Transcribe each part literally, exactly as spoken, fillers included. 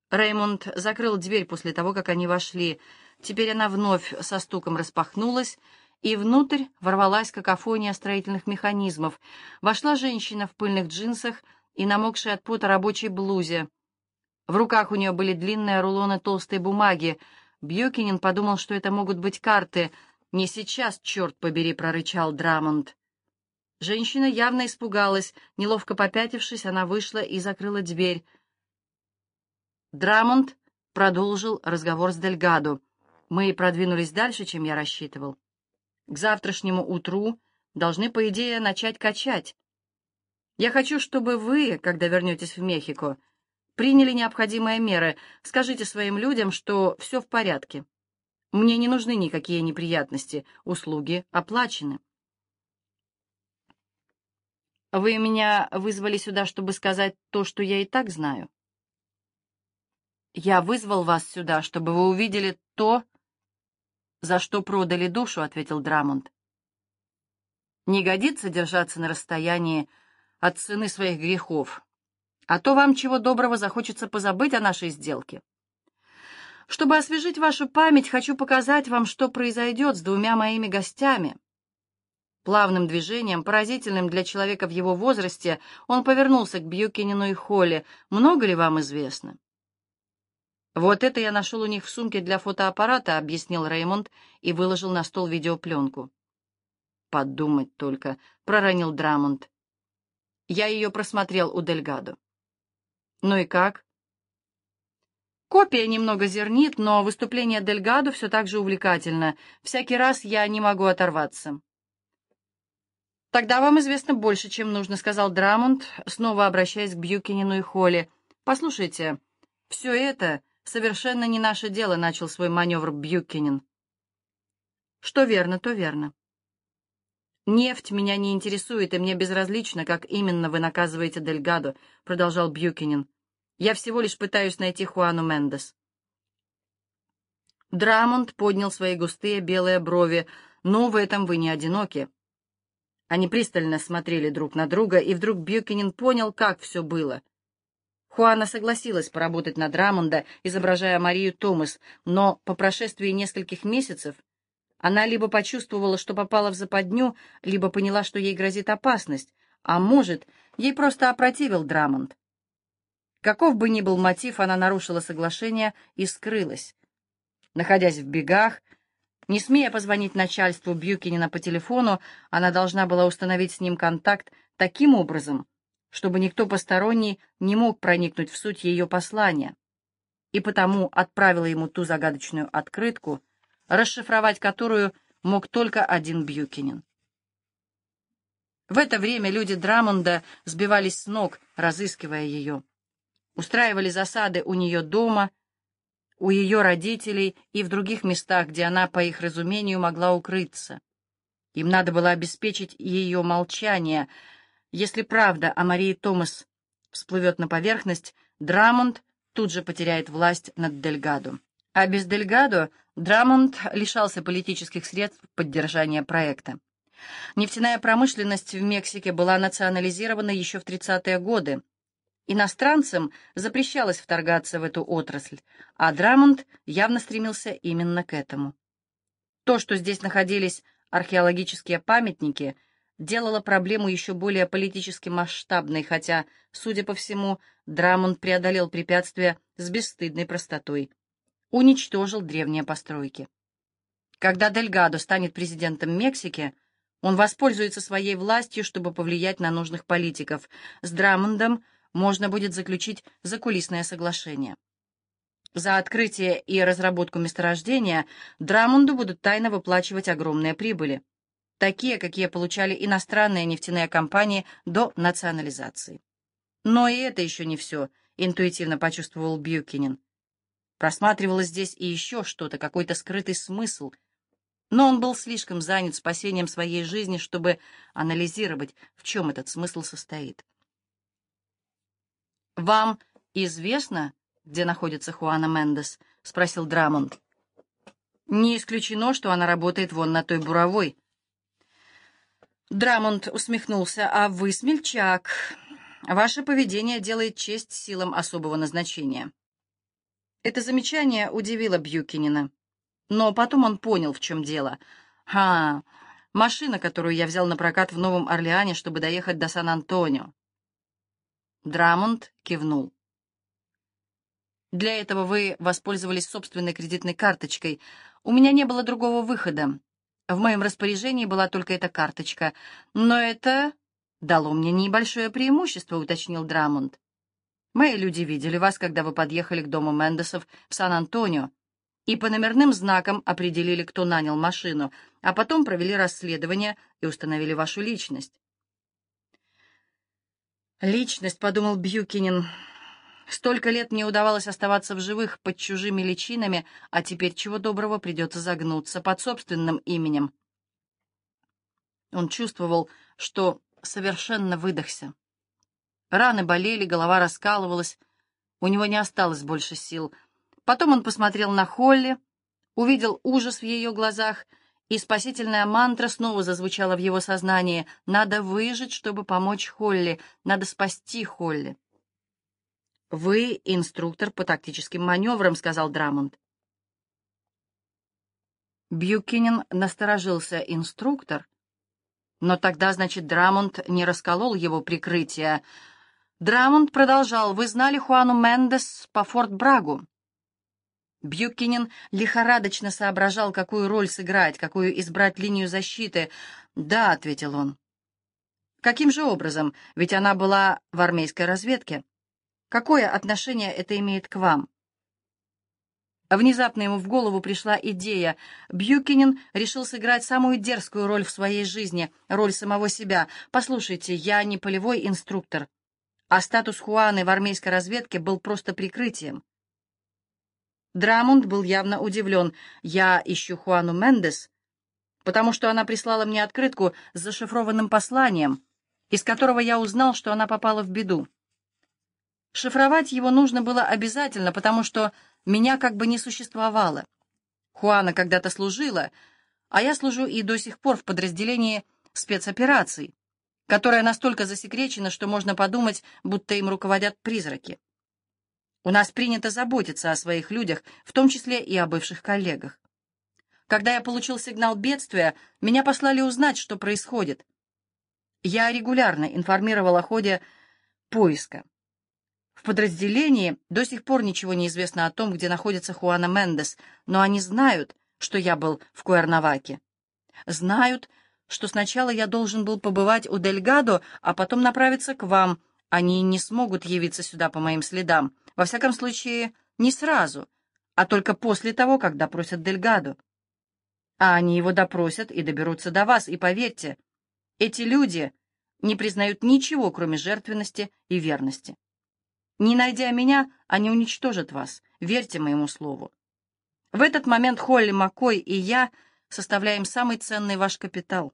Реймонд закрыл дверь после того, как они вошли. Теперь она вновь со стуком распахнулась, и внутрь ворвалась какофония строительных механизмов. Вошла женщина в пыльных джинсах и намокшей от пота рабочей блузе. В руках у нее были длинные рулоны толстой бумаги. Бьюкинен подумал, что это могут быть карты. «Не сейчас, черт побери!» — прорычал Драмонд. Женщина явно испугалась. Неловко попятившись, она вышла и закрыла дверь. Драмонд продолжил разговор с Дельгадо. «Мы продвинулись дальше, чем я рассчитывал. К завтрашнему утру должны, по идее, начать качать. Я хочу, чтобы вы, когда вернетесь в Мехико, приняли необходимые меры. Скажите своим людям, что все в порядке. Мне не нужны никакие неприятности. Услуги оплачены». «Вы меня вызвали сюда, чтобы сказать то, что я и так знаю?» «Я вызвал вас сюда, чтобы вы увидели то, за что продали душу», — ответил Драмонд. «Не годится держаться на расстоянии от цены своих грехов, а то вам чего доброго захочется позабыть о нашей сделке. Чтобы освежить вашу память, хочу показать вам, что произойдет с двумя моими гостями». Плавным движением, поразительным для человека в его возрасте, он повернулся к Бьюкинену и Холли. «Много ли вам известно?» «Вот это я нашел у них в сумке для фотоаппарата», — объяснил Реймонд и выложил на стол видеопленку. «Подумать только», — проронил Драмонд. «Я ее просмотрел у Дельгадо». «Ну и как?» «Копия немного зернит, но выступление Дельгадо все так же увлекательно. Всякий раз я не могу оторваться». «Тогда вам известно больше, чем нужно», — сказал Драмонд, снова обращаясь к Бьюкинену и Холли. «Послушайте, все это совершенно не наше дело», — начал свой маневр Бьюкинен. «Что верно, то верно. Нефть меня не интересует, и мне безразлично, как именно вы наказываете Дельгадо», — продолжал Бьюкинен. «Я всего лишь пытаюсь найти Хуану Мендес». Драмонд поднял свои густые белые брови. «Ну, в этом вы не одиноки». Они пристально смотрели друг на друга, и вдруг Бьюкинен понял, как все было. Хуана согласилась поработать на Драмонда, изображая Марию Томас, но по прошествии нескольких месяцев она либо почувствовала, что попала в западню, либо поняла, что ей грозит опасность, а может, ей просто опротивил Драмонд. Каков бы ни был мотив, она нарушила соглашение и скрылась. Находясь в бегах, не смея позвонить начальству Бьюкинена по телефону, она должна была установить с ним контакт таким образом, чтобы никто посторонний не мог проникнуть в суть ее послания, и потому отправила ему ту загадочную открытку, расшифровать которую мог только один Бьюкинен. В это время люди Драмонда сбивались с ног, разыскивая ее. Устраивали засады у нее дома, у ее родителей и в других местах, где она, по их разумению, могла укрыться. Им надо было обеспечить ее молчание. Если правда о Марии Томас всплывет на поверхность, Драмонд тут же потеряет власть над Дельгадо. А без Дельгадо Драмонд лишался политических средств поддержания проекта. Нефтяная промышленность в Мексике была национализирована еще в тридцатые годы. Иностранцам запрещалось вторгаться в эту отрасль, а Драмонд явно стремился именно к этому. То, что здесь находились археологические памятники, делало проблему еще более политически масштабной, хотя, судя по всему, Драмонд преодолел препятствия с бесстыдной простотой. Уничтожил древние постройки. Когда Дельгадо станет президентом Мексики, он воспользуется своей властью, чтобы повлиять на нужных политиков. С Драмондом можно будет заключить закулисное соглашение. За открытие и разработку месторождения Драмонду будут тайно выплачивать огромные прибыли, такие, какие получали иностранные нефтяные компании до национализации. Но и это еще не все, интуитивно почувствовал Бьюкинен. Просматривалось здесь и еще что-то, какой-то скрытый смысл, но он был слишком занят спасением своей жизни, чтобы анализировать, в чем этот смысл состоит. «Вам известно, где находится Хуана Мендес?» — спросил Драмонд. «Не исключено, что она работает вон на той буровой». Драмонд усмехнулся. «А вы смельчак. Ваше поведение делает честь силам особого назначения». Это замечание удивило Бьюкинена, но потом он понял, в чем дело. «Ха, машина, которую я взял на прокат в Новом Орлеане, чтобы доехать до Сан-Антонио». Драмонд кивнул. «Для этого вы воспользовались собственной кредитной карточкой. У меня не было другого выхода. В моем распоряжении была только эта карточка. Но это дало мне небольшое преимущество», — уточнил Драмонд. «Мои люди видели вас, когда вы подъехали к дому Мендесов в Сан-Антонио, и по номерным знакам определили, кто нанял машину, а потом провели расследование и установили вашу личность». «Личность», — подумал Бьюкинен. «Столько лет мне удавалось оставаться в живых под чужими личинами, а теперь чего доброго придется загнуться под собственным именем». Он чувствовал, что совершенно выдохся. Раны болели, голова раскалывалась, у него не осталось больше сил. Потом он посмотрел на Холли, увидел ужас в ее глазах, и спасительная мантра снова зазвучала в его сознании. «Надо выжить, чтобы помочь Холли, надо спасти Холли». «Вы инструктор по тактическим маневрам», — сказал Драмонд. Бьюкинен насторожился. «Инструктор? Но тогда, значит, Драмонд не расколол его прикрытие». Драмонд продолжал. «Вы знали Хуану Мендес по Форт Брагу?» Бьюкинен лихорадочно соображал, какую роль сыграть, какую избрать линию защиты. «Да», — ответил он. «Каким же образом? Ведь она была в армейской разведке. Какое отношение это имеет к вам?» Внезапно ему в голову пришла идея. Бьюкинен решил сыграть самую дерзкую роль в своей жизни, роль самого себя. «Послушайте, я не полевой инструктор, а статус Хуаны в армейской разведке был просто прикрытием». Драмонд был явно удивлен. «Я ищу Хуану Мендес, потому что она прислала мне открытку с зашифрованным посланием, из которого я узнал, что она попала в беду. Шифровать его нужно было обязательно, потому что меня как бы не существовало. Хуана когда-то служила, а я служу и до сих пор в подразделении спецопераций, которое настолько засекречено, что можно подумать, будто им руководят призраки. У нас принято заботиться о своих людях, в том числе и о бывших коллегах. Когда я получил сигнал бедствия, меня послали узнать, что происходит. Я регулярно информировал о ходе поиска. В подразделении до сих пор ничего не известно о том, где находится Хуана Мендес, но они знают, что я был в Куэрнаваке. Знают, что сначала я должен был побывать у Дельгадо, а потом направиться к вам. Они не смогут явиться сюда по моим следам. Во всяком случае, не сразу, а только после того, как допросят Дельгадо. А они его допросят и доберутся до вас, и поверьте, эти люди не признают ничего, кроме жертвенности и верности. Не найдя меня, они уничтожат вас, верьте моему слову. В этот момент Холли Маккой и я составляем самый ценный ваш капитал».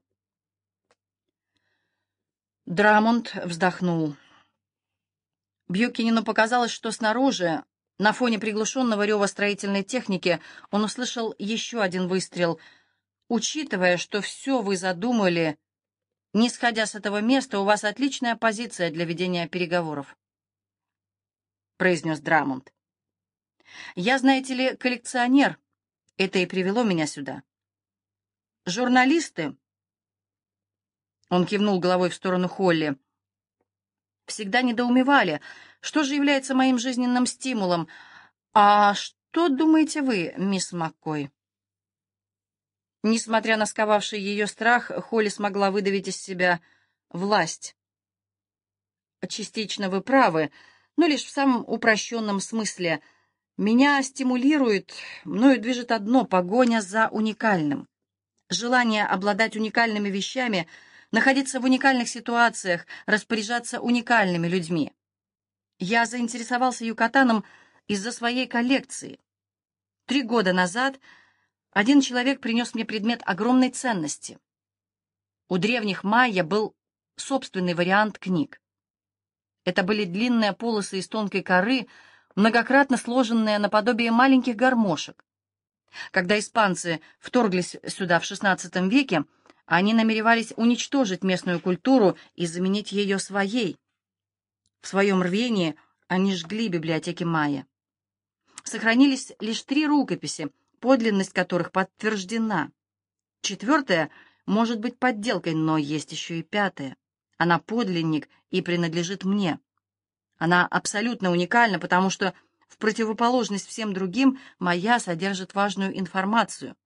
Драмонд вздохнул. Бьюкинену показалось, что снаружи, на фоне приглушенного рева строительной техники, он услышал еще один выстрел. «Учитывая, что все вы задумали, не сходя с этого места, у вас отличная позиция для ведения переговоров», — произнес Драмонд. «Я, знаете ли, коллекционер. Это и привело меня сюда. Журналисты...» Он кивнул головой в сторону Холли. «Всегда недоумевали, что же является моим жизненным стимулом. А что думаете вы, мисс Маккой?» Несмотря на сковавший ее страх, Холли смогла выдавить из себя власть. «Частично вы правы, но лишь в самом упрощенном смысле. Меня стимулирует, мною движет одно — погоня за уникальным. Желание обладать уникальными вещами, находиться в уникальных ситуациях, распоряжаться уникальными людьми. Я заинтересовался Юкатаном из-за своей коллекции. Три года назад один человек принес мне предмет огромной ценности. У древних майя был собственный вариант книг. Это были длинные полосы из тонкой коры, многократно сложенные наподобие маленьких гармошек. Когда испанцы вторглись сюда в шестнадцатом веке, они намеревались уничтожить местную культуру и заменить ее своей. В своем рвении они жгли библиотеки майя. Сохранились лишь три рукописи, подлинность которых подтверждена. Четвертая может быть подделкой, но есть еще и пятая. Она подлинник и принадлежит мне. Она абсолютно уникальна, потому что, в противоположность всем другим, моя содержит важную информацию.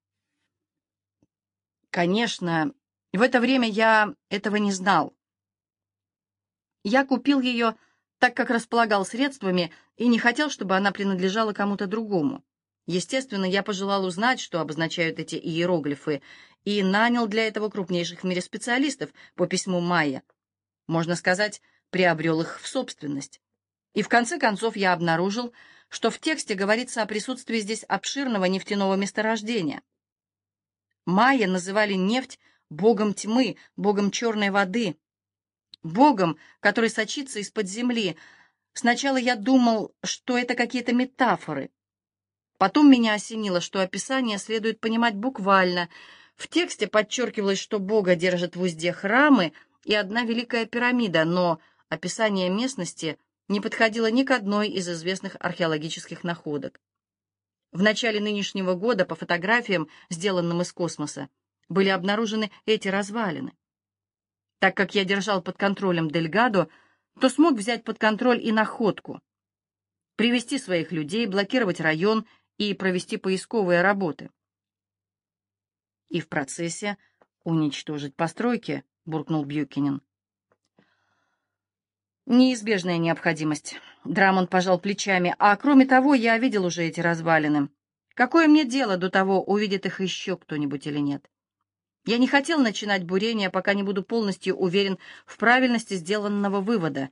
Конечно, в это время я этого не знал. Я купил ее, так как располагал средствами, и не хотел, чтобы она принадлежала кому-то другому. Естественно, я пожелал узнать, что обозначают эти иероглифы, и нанял для этого крупнейших в мире специалистов по письму Майя. Можно сказать, приобрел их в собственность. И в конце концов я обнаружил, что в тексте говорится о присутствии здесь обширного нефтяного месторождения. Майя называли нефть богом тьмы, богом черной воды, богом, который сочится из-под земли. Сначала я думал, что это какие-то метафоры. Потом меня осенило, что описание следует понимать буквально. В тексте подчеркивалось, что Бога держат в узде храмы и одна великая пирамида, но описание местности не подходило ни к одной из известных археологических находок. В начале нынешнего года по фотографиям, сделанным из космоса, были обнаружены эти развалины. Так как я держал под контролем Дельгадо, то смог взять под контроль и находку, привести своих людей, блокировать район и провести поисковые работы. И в процессе уничтожить постройки, буркнул Бьюкинен. Неизбежная необходимость. Драмонд пожал плечами. А кроме того, я видел уже эти развалины. Какое мне дело до того, увидит их еще кто-нибудь или нет? Я не хотел начинать бурение, пока не буду полностью уверен в правильности сделанного вывода.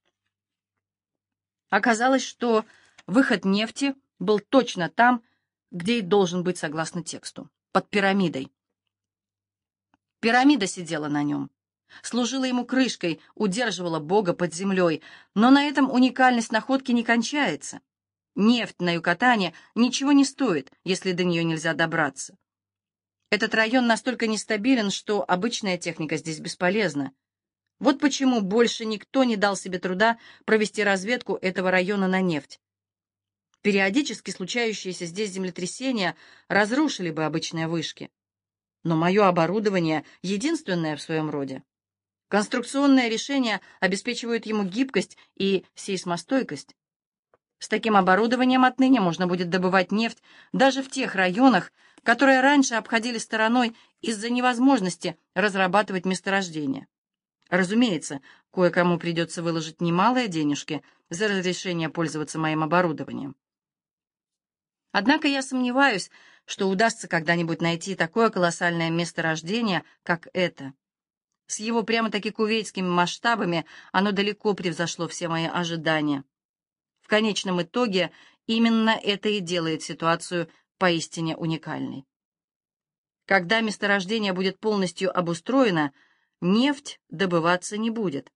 Оказалось, что выход нефти был точно там, где и должен быть согласно тексту, под пирамидой. Пирамида сидела на нем, служила ему крышкой, удерживала Бога под землей, но на этом уникальность находки не кончается. Нефть на Юкатане ничего не стоит, если до нее нельзя добраться. Этот район настолько нестабилен, что обычная техника здесь бесполезна. Вот почему больше никто не дал себе труда провести разведку этого района на нефть. Периодически случающиеся здесь землетрясения разрушили бы обычные вышки. Но мое оборудование единственное в своем роде. Конструкционные решения обеспечивают ему гибкость и сейсмостойкость. С таким оборудованием отныне можно будет добывать нефть даже в тех районах, которые раньше обходили стороной из-за невозможности разрабатывать месторождения. Разумеется, кое-кому придется выложить немалые денежки за разрешение пользоваться моим оборудованием. Однако я сомневаюсь, что удастся когда-нибудь найти такое колоссальное месторождение, как это. С его прямо-таки кувейтскими масштабами оно далеко превзошло все мои ожидания. В конечном итоге именно это и делает ситуацию поистине уникальной. Когда месторождение будет полностью обустроено, нефть добываться не будет.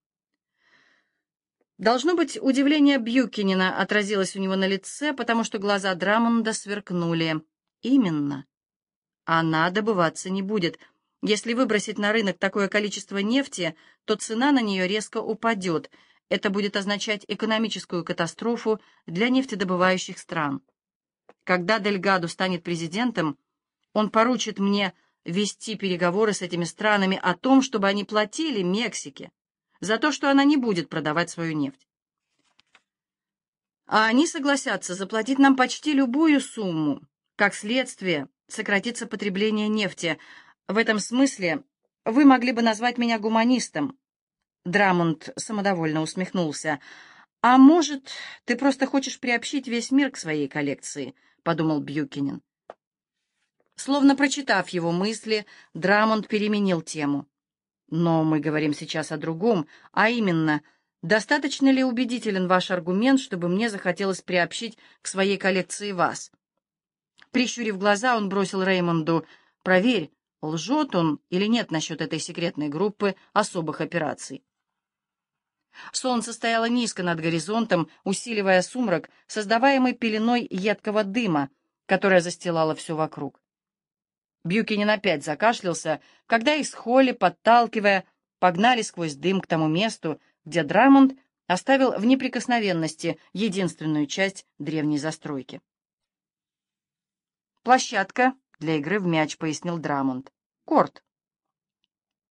Должно быть, удивление Бьюкинена отразилось у него на лице, потому что глаза Драмонда сверкнули. Именно. Она добываться не будет. Если выбросить на рынок такое количество нефти, то цена на нее резко упадет. Это будет означать экономическую катастрофу для нефтедобывающих стран. Когда Дельгадо станет президентом, он поручит мне вести переговоры с этими странами о том, чтобы они платили Мексике за то, что она не будет продавать свою нефть. А они согласятся заплатить нам почти любую сумму. Как следствие, сократится потребление нефти. В этом смысле вы могли бы назвать меня гуманистом. Драмонд самодовольно усмехнулся. «А может, ты просто хочешь приобщить весь мир к своей коллекции?» — подумал Бьюкинен. Словно прочитав его мысли, Драмонд переменил тему. «Но мы говорим сейчас о другом, а именно, достаточно ли убедителен ваш аргумент, чтобы мне захотелось приобщить к своей коллекции вас?» Прищурив глаза, он бросил Реймонду: «Проверь, лжет он или нет насчет этой секретной группы особых операций». Солнце стояло низко над горизонтом, усиливая сумрак, создаваемый пеленой едкого дыма, которая застилала все вокруг. Бьюкинен опять закашлялся, когда их с Холли, подталкивая, погнали сквозь дым к тому месту, где Драмонд оставил в неприкосновенности единственную часть древней застройки. «Площадка для игры в мяч», — пояснил Драмонт. «Корт».